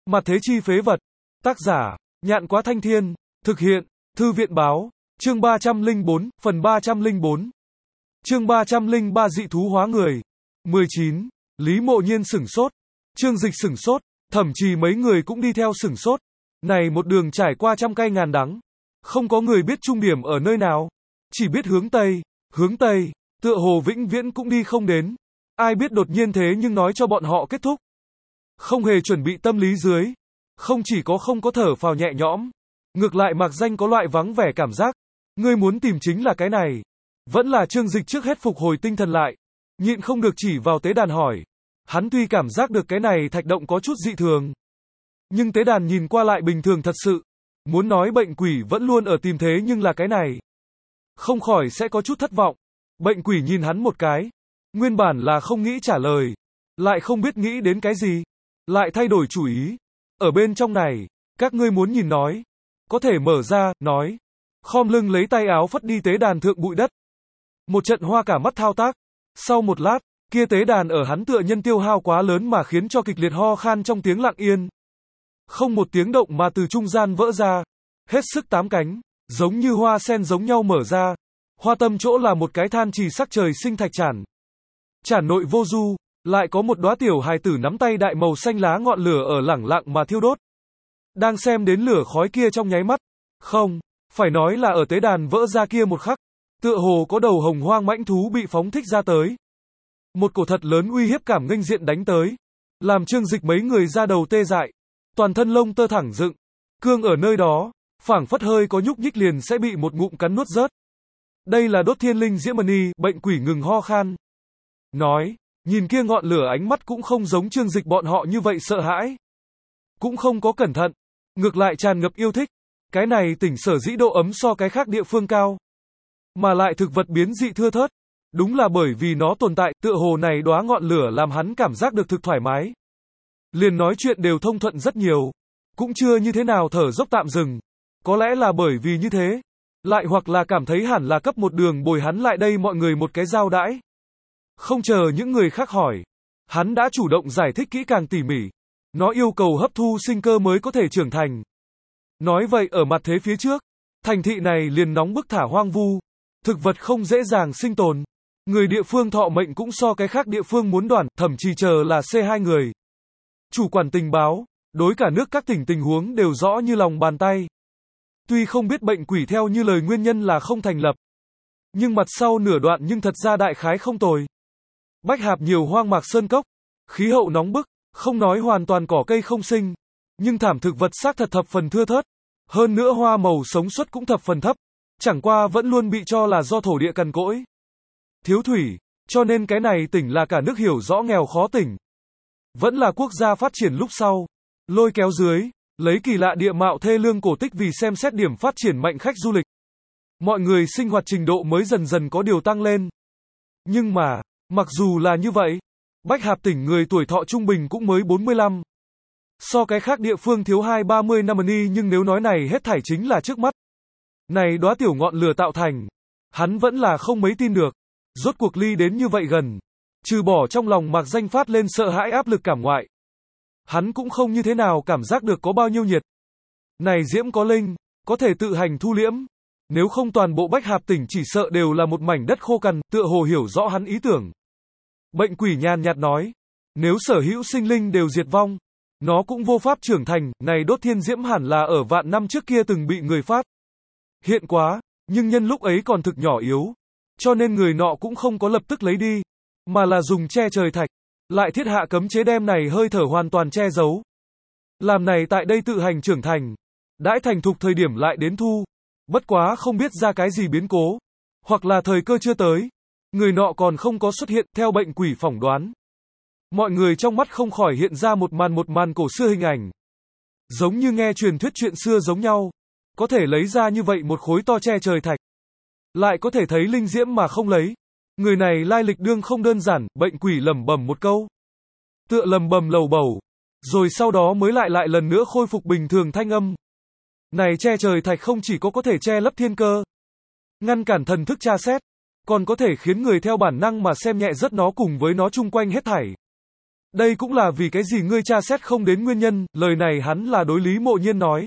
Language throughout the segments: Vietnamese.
Mặt thế chi phế vật. Tác giả, Nhạn Quá Thanh Thiên. Thực hiện, Thư viện Báo. Chương 304, phần 304. Chương 303 dị thú hóa người. 19. Lý Mộ Nhiên sửng sốt. Trương Dịch sửng sốt. Thậm chí mấy người cũng đi theo sửng sốt. Này một đường trải qua trăm cay ngàn đắng. Không có người biết trung điểm ở nơi nào. Chỉ biết hướng Tây, tựa hồ vĩnh viễn cũng đi không đến. Ai biết đột nhiên thế nhưng nói cho bọn họ kết thúc. Không hề chuẩn bị tâm lý dưới. Không chỉ có không có thở phào nhẹ nhõm. Ngược lại mạc danh có loại vắng vẻ cảm giác. Ngươi muốn tìm chính là cái này. Vẫn là Trương Dịch trước hết phục hồi tinh thần lại. Nhịn không được chỉ vào tế đàn hỏi. Hắn tuy cảm giác được cái này thạch động có chút dị thường. Nhưng tế đàn nhìn qua lại bình thường thật sự. Muốn nói bệnh quỷ vẫn luôn ở tìm thế nhưng là cái này. Không khỏi sẽ có chút thất vọng. Bệnh quỷ nhìn hắn một cái. Nguyên bản là không nghĩ trả lời. Lại không biết nghĩ đến cái gì. Lại thay đổi chủ ý. Ở bên trong này, các ngươi muốn nhìn nói. Có thể mở ra, nói. Khom lưng lấy tay áo phất đi tế đàn thượng bụi đất. Một trận hoa cả mắt thao tác. Sau một lát, kia tế đàn ở hắn tựa nhân tiêu hao quá lớn mà khiến cho kịch liệt ho khan trong tiếng lặng yên. Không một tiếng động mà từ trung gian vỡ ra. Hết sức tám cánh, giống như hoa sen giống nhau mở ra. Hoa tâm chỗ là một cái than trì sắc trời sinh thạch chản. Chản nội vô du, lại có một đóa tiểu hài tử nắm tay đại màu xanh lá ngọn lửa ở lẳng lặng mà thiêu đốt. Đang xem đến lửa khói kia trong nháy mắt. Không, phải nói là ở tế đàn vỡ ra kia một khắc. Tựa hồ có đầu hồng hoang mãnh thú bị phóng thích ra tới. Một cổ thật lớn uy hiếp cảm nghênh diện đánh tới. Làm Trương Dịch mấy người ra đầu tê dại. Toàn thân lông tơ thẳng dựng. Cương ở nơi đó, phảng phất hơi có nhúc nhích liền sẽ bị một ngụm cắn nuốt rớt. Đây là đốt thiên linh diễm mani, bệnh quỷ ngừng ho khan. Nói, nhìn kia ngọn lửa ánh mắt cũng không giống Trương Dịch bọn họ như vậy sợ hãi. Cũng không có cẩn thận. Ngược lại tràn ngập yêu thích. Cái này tỉnh sở dĩ độ ấm so cái khác địa phương cao. Mà lại thực vật biến dị thưa thớt. Đúng là bởi vì nó tồn tại, tựa hồ này đóa ngọn lửa làm hắn cảm giác được thực thoải mái. Liền nói chuyện đều thông thuận rất nhiều. Cũng chưa như thế nào thở dốc tạm dừng. Có lẽ là bởi vì như thế. Lại hoặc là cảm thấy hẳn là cấp một đường bồi hắn lại đây mọi người một cái giao đãi. Không chờ những người khác hỏi. Hắn đã chủ động giải thích kỹ càng tỉ mỉ. Nó yêu cầu hấp thu sinh cơ mới có thể trưởng thành. Nói vậy ở mặt thế phía trước, thành thị này liền nóng bức thả hoang vu. Thực vật không dễ dàng sinh tồn. Người địa phương thọ mệnh cũng so cái khác địa phương muốn đoàn, thậm chí chờ là C2 người. Chủ quản tình báo, đối cả nước các tỉnh tình huống đều rõ như lòng bàn tay. Tuy không biết bệnh quỷ theo như lời nguyên nhân là không thành lập. Nhưng mặt sau nửa đoạn nhưng thật ra đại khái không tồi. Bách Hạp nhiều hoang mạc sơn cốc, khí hậu nóng bức, không nói hoàn toàn cỏ cây không sinh. Nhưng thảm thực vật xác thật thập phần thưa thớt. Hơn nữa hoa màu sống suất cũng thập phần thấp. Chẳng qua vẫn luôn bị cho là do thổ địa cằn cỗi. Thiếu thủy, cho nên cái này tỉnh là cả nước hiểu rõ nghèo khó tỉnh. Vẫn là quốc gia phát triển lúc sau. Lôi kéo dưới, lấy kỳ lạ địa mạo thê lương cổ tích vì xem xét điểm phát triển mạnh khách du lịch. Mọi người sinh hoạt trình độ mới dần dần có điều tăng lên. Nhưng mà, mặc dù là như vậy, Bách Hạp tỉnh người tuổi thọ trung bình cũng mới 45. So cái khác địa phương thiếu 2-30 năm ni nhưng nếu nói này hết thảy chính là trước mắt. Này đóa tiểu ngọn lửa tạo thành. Hắn vẫn là không mấy tin được. Rốt cuộc ly đến như vậy gần. Trừ bỏ trong lòng mạc danh phát lên sợ hãi áp lực cảm ngoại. Hắn cũng không như thế nào cảm giác được có bao nhiêu nhiệt. Này diễm có linh, có thể tự hành thu liễm. Nếu không toàn bộ Bách Hạp tỉnh chỉ sợ đều là một mảnh đất khô cằn, tựa hồ hiểu rõ hắn ý tưởng. Bệnh quỷ nhàn nhạt nói. Nếu sở hữu sinh linh đều diệt vong. Nó cũng vô pháp trưởng thành, này đốt thiên diễm hẳn là ở vạn năm trước kia từng bị người phát hiện quá, nhưng nhân lúc ấy còn thực nhỏ yếu. Cho nên người nọ cũng không có lập tức lấy đi, mà là dùng che trời thạch, lại thiết hạ cấm chế đem này hơi thở hoàn toàn che giấu. Làm này tại đây tự hành trưởng thành, đãi thành thục thời điểm lại đến thu, bất quá không biết ra cái gì biến cố, hoặc là thời cơ chưa tới, người nọ còn không có xuất hiện theo bệnh quỷ phỏng đoán. Mọi người trong mắt không khỏi hiện ra một màn cổ xưa hình ảnh. Giống như nghe truyền thuyết chuyện xưa giống nhau, có thể lấy ra như vậy một khối to che trời thạch. Lại có thể thấy linh diễm mà không lấy. Người này lai lịch đương không đơn giản, bệnh quỷ lẩm bẩm một câu. Tựa lầm bầm lầu bầu. Rồi sau đó mới lại lần nữa khôi phục bình thường thanh âm. Này che trời thạch không chỉ có thể che lấp thiên cơ. Ngăn cản thần thức tra xét. Còn có thể khiến người theo bản năng mà xem nhẹ rất nó cùng với nó chung quanh hết thảy. Đây cũng là vì cái gì ngươi tra xét không đến nguyên nhân, lời này hắn là đối Lý Mộ Nhiên nói.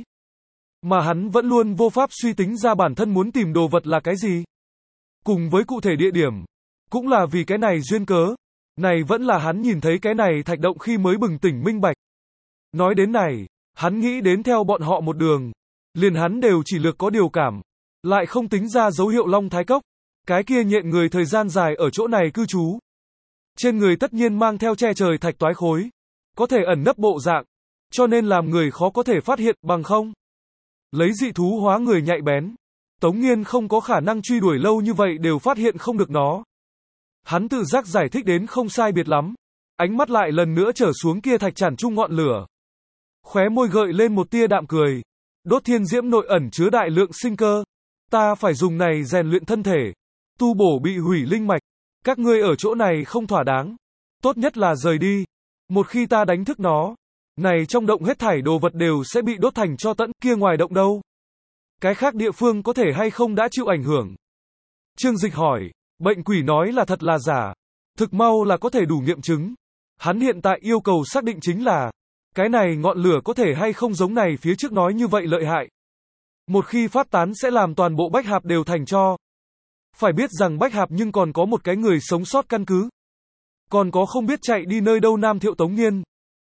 Mà hắn vẫn luôn vô pháp suy tính ra bản thân muốn tìm đồ vật là cái gì. Cùng với cụ thể địa điểm. Cũng là vì cái này duyên cớ. Này vẫn là hắn nhìn thấy cái này thạch động khi mới bừng tỉnh minh bạch. Nói đến này, hắn nghĩ đến theo bọn họ một đường. Liền hắn đều chỉ lược có điều cảm. Lại không tính ra dấu hiệu Long Thái Cốc. Cái kia nhện người thời gian dài ở chỗ này cư trú. Trên người tất nhiên mang theo che trời thạch toái khối. Có thể ẩn nấp bộ dạng. Cho nên làm người khó có thể phát hiện bằng không. Lấy dị thú hóa người nhạy bén. Tống Nghiên không có khả năng truy đuổi lâu như vậy đều phát hiện không được nó. Hắn tự giác giải thích đến không sai biệt lắm. Ánh mắt lại lần nữa trở xuống kia thạch chản chung ngọn lửa. Khóe môi gợi lên một tia đạm cười. Đốt thiên diễm nội ẩn chứa đại lượng sinh cơ. Ta phải dùng này rèn luyện thân thể. Tu bổ bị hủy linh mạch. Các ngươi ở chỗ này không thỏa đáng. Tốt nhất là rời đi. Một khi ta đánh thức nó. Này trong động hết thảy đồ vật đều sẽ bị đốt thành tro tẫn, kia ngoài động đâu? Cái khác địa phương có thể hay không đã chịu ảnh hưởng? Trương Dịch hỏi, bệnh quỷ nói là thật là giả. Thực mau là có thể đủ nghiệm chứng. Hắn hiện tại yêu cầu xác định chính là, cái này ngọn lửa có thể hay không giống này phía trước nói như vậy lợi hại. Một khi phát tán sẽ làm toàn bộ Bách Hạp đều thành tro. Phải biết rằng Bách Hạp nhưng còn có một cái người sống sót căn cứ. Còn có không biết chạy đi nơi đâu Nam Thiệu Tống Nghiên.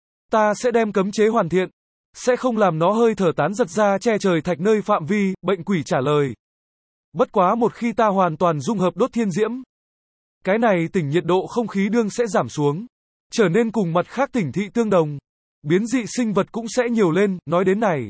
Ta sẽ đem cấm chế hoàn thiện. Sẽ không làm nó hơi thở tán giật ra che trời thạch nơi phạm vi, bệnh quỷ trả lời. Bất quá một khi ta hoàn toàn dung hợp đốt thiên diễm. Cái này tỉnh nhiệt độ không khí đương sẽ giảm xuống. Trở nên cùng mặt khác tỉnh thị tương đồng. Biến dị sinh vật cũng sẽ nhiều lên, nói đến này.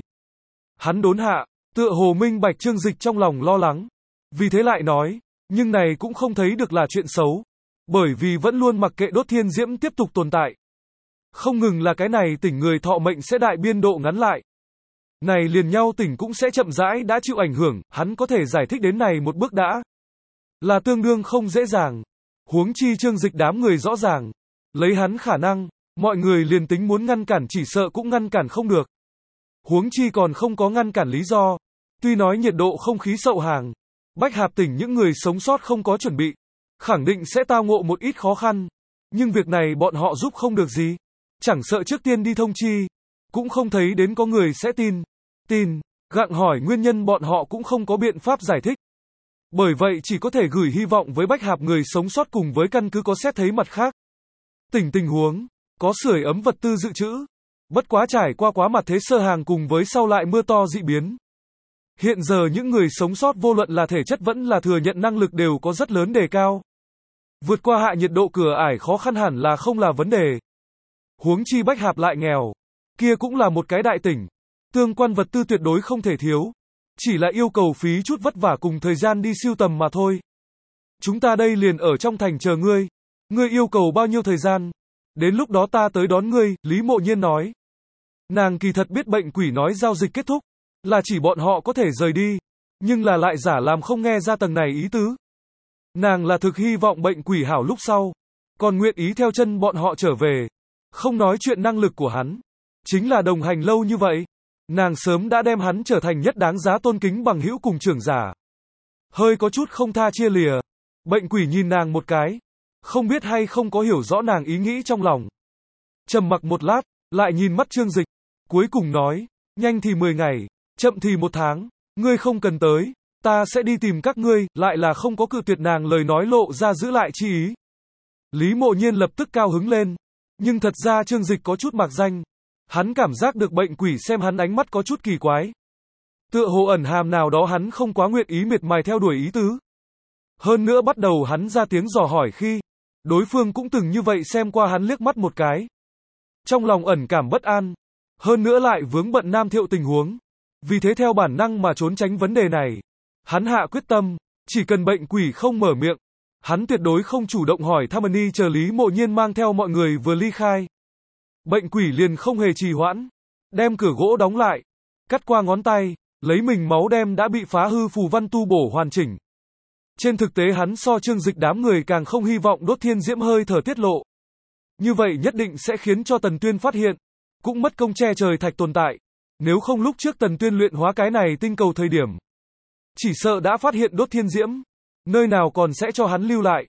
Hắn đốn hạ, tựa hồ minh bạch Trương Dịch trong lòng lo lắng. Vì thế lại nói, nhưng này cũng không thấy được là chuyện xấu. Bởi vì vẫn luôn mặc kệ đốt thiên diễm tiếp tục tồn tại. Không ngừng là cái này tỉnh người thọ mệnh sẽ đại biên độ ngắn lại. Này liền nhau tỉnh cũng sẽ chậm rãi đã chịu ảnh hưởng, hắn có thể giải thích đến này một bước đã. Là tương đương không dễ dàng. Huống chi Trương Dịch đám người rõ ràng. Lấy hắn khả năng, mọi người liền tính muốn ngăn cản chỉ sợ cũng ngăn cản không được. Huống chi còn không có ngăn cản lý do. Tuy nói nhiệt độ không khí sậu hàng. Bách Hạp tỉnh những người sống sót không có chuẩn bị. Khẳng định sẽ tao ngộ một ít khó khăn. Nhưng việc này bọn họ giúp không được gì. Chẳng sợ trước tiên đi thông chi. Cũng không thấy đến có người sẽ tin. Gặng hỏi nguyên nhân bọn họ cũng không có biện pháp giải thích. Bởi vậy chỉ có thể gửi hy vọng với Bách Hạp người sống sót cùng với căn cứ có xét thấy mặt khác. Tình huống. Có sưởi ấm vật tư dự trữ. Bất quá trải qua quá mặt thế sơ hàng cùng với sau lại mưa to dị biến. Hiện giờ những người sống sót vô luận là thể chất vẫn là thừa nhận năng lực đều có rất lớn đề cao. Vượt qua hạ nhiệt độ cửa ải khó khăn hẳn là không là vấn đề. Huống chi Bách Hạp lại nghèo. Kia cũng là một cái đại tỉnh. Tương quan vật tư tuyệt đối không thể thiếu. Chỉ là yêu cầu phí chút vất vả cùng thời gian đi siêu tầm mà thôi. Chúng ta đây liền ở trong thành chờ ngươi. Ngươi yêu cầu bao nhiêu thời gian? Đến lúc đó ta tới đón ngươi, Lý Mộ Nhiên nói. Nàng kỳ thật biết bệnh quỷ nói giao dịch kết thúc. Là chỉ bọn họ có thể rời đi. Nhưng là lại giả làm không nghe ra tầng này ý tứ. Nàng là thực hy vọng bệnh quỷ hảo lúc sau. Còn nguyện ý theo chân bọn họ trở về. Không nói chuyện năng lực của hắn. Chính là đồng hành lâu như vậy. Nàng sớm đã đem hắn trở thành nhất đáng giá tôn kính bằng hữu cùng trưởng giả. Hơi có chút không tha chia lìa. Bệnh quỷ nhìn nàng một cái. Không biết hay không có hiểu rõ nàng ý nghĩ trong lòng. Trầm mặc một lát, lại nhìn mắt Trương Dịch. Cuối cùng nói, nhanh thì 10 ngày, chậm thì 1 tháng. Ngươi không cần tới. Ta sẽ đi tìm các ngươi, lại là không có cự tuyệt nàng lời nói lộ ra giữ lại chi ý. Lý Mộ Nhiên lập tức cao hứng lên. Nhưng thật ra Trương Dịch có chút mạc danh. Hắn cảm giác được bệnh quỷ xem hắn ánh mắt có chút kỳ quái. Tựa hồ ẩn hàm nào đó hắn không quá nguyện ý miệt mài theo đuổi ý tứ. Hơn nữa bắt đầu hắn ra tiếng dò hỏi khi đối phương cũng từng như vậy xem qua hắn liếc mắt một cái. Trong lòng ẩn cảm bất an. Hơn nữa lại vướng bận Nam Thiệu tình huống. Vì thế theo bản năng mà trốn tránh vấn đề này. Hắn hạ quyết tâm, chỉ cần bệnh quỷ không mở miệng. Hắn tuyệt đối không chủ động hỏi thăm Ân chờ Lý Mộ Nhiên mang theo mọi người vừa ly khai. Bệnh quỷ liền không hề trì hoãn. Đem cửa gỗ đóng lại. Cắt qua ngón tay. Lấy mình máu đem đã bị phá hư phù văn tu bổ hoàn chỉnh. Trên thực tế hắn so Trương Dịch đám người càng không hy vọng đốt thiên diễm hơi thở tiết lộ. Như vậy nhất định sẽ khiến cho Tần Tuyên phát hiện. Cũng mất công che trời thạch tồn tại. Nếu không lúc trước Tần Tuyên luyện hóa cái này tinh cầu thời điểm. Chỉ sợ đã phát hiện đốt thiên diễm. Nơi nào còn sẽ cho hắn lưu lại.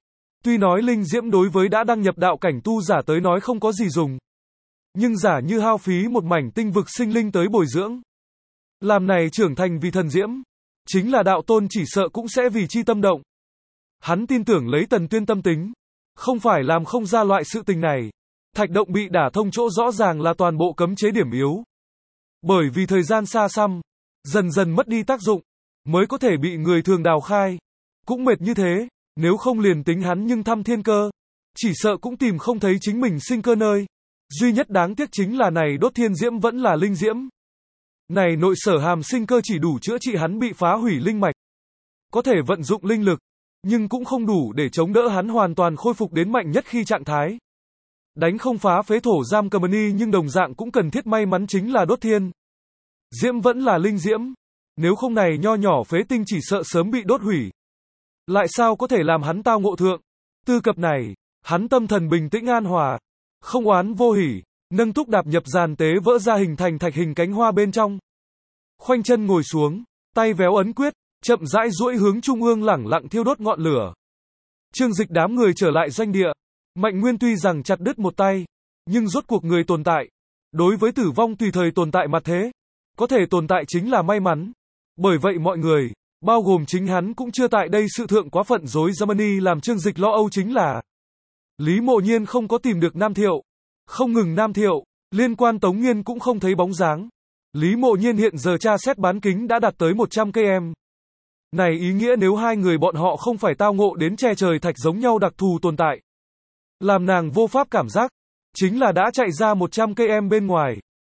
Tuy nói linh diễm đối với đã đăng nhập đạo cảnh tu giả tới nói không có gì dùng. Nhưng giả như hao phí một mảnh tinh vực sinh linh tới bồi dưỡng. Làm này trưởng thành vì thần diễm. Chính là đạo tôn chỉ sợ cũng sẽ vì chi tâm động. Hắn tin tưởng lấy Tần Tuyên tâm tính. Không phải làm không ra loại sự tình này. Thạch động bị đả thông chỗ rõ ràng là toàn bộ cấm chế điểm yếu. Bởi vì thời gian xa xăm, dần dần mất đi tác dụng, mới có thể bị người thường đào khai. Cũng mệt như thế, nếu không liền tính hắn nhưng thăm thiên cơ. Chỉ sợ cũng tìm không thấy chính mình sinh cơ nơi. Duy nhất đáng tiếc chính là này đốt thiên diễm vẫn là linh diễm. Này nội sở hàm sinh cơ chỉ đủ chữa trị hắn bị phá hủy linh mạch. Có thể vận dụng linh lực, nhưng cũng không đủ để chống đỡ hắn hoàn toàn khôi phục đến mạnh nhất khi trạng thái. Đánh không phá phế thổ giam cầm ni nhưng đồng dạng cũng cần thiết may mắn chính là đốt thiên diễm vẫn là linh diễm. Nếu không này nho nhỏ phế tinh chỉ sợ sớm bị đốt hủy. Lại sao có thể làm hắn tao ngộ thượng. Tư cập này, hắn tâm thần bình tĩnh an hòa, không oán vô hỉ, nâng túc đạp nhập giàn tế vỡ ra hình thành thạch hình cánh hoa bên trong. Khoanh chân ngồi xuống, tay véo ấn quyết, chậm rãi duỗi hướng trung ương lẳng lặng thiêu đốt ngọn lửa. Trương Dịch đám người trở lại doanh địa. Mạnh Nguyên tuy rằng chặt đứt một tay, nhưng rốt cuộc người tồn tại. Đối với tử vong tùy thời tồn tại mặt thế, có thể tồn tại chính là may mắn. Bởi vậy mọi người, bao gồm chính hắn cũng chưa tại đây sự thượng quá phận rối Germany làm Trương Dịch lo âu chính là Lý Mộ Nhiên không có tìm được Nam Thiệu. Không ngừng Nam Thiệu, liên quan Tống Nghiên cũng không thấy bóng dáng. Lý Mộ Nhiên hiện giờ tra xét bán kính đã đạt tới 100 km. Này ý nghĩa nếu hai người bọn họ không phải tao ngộ đến che trời thạch giống nhau đặc thù tồn tại. Làm nàng vô pháp cảm giác, chính là đã chạy ra 100 km bên ngoài.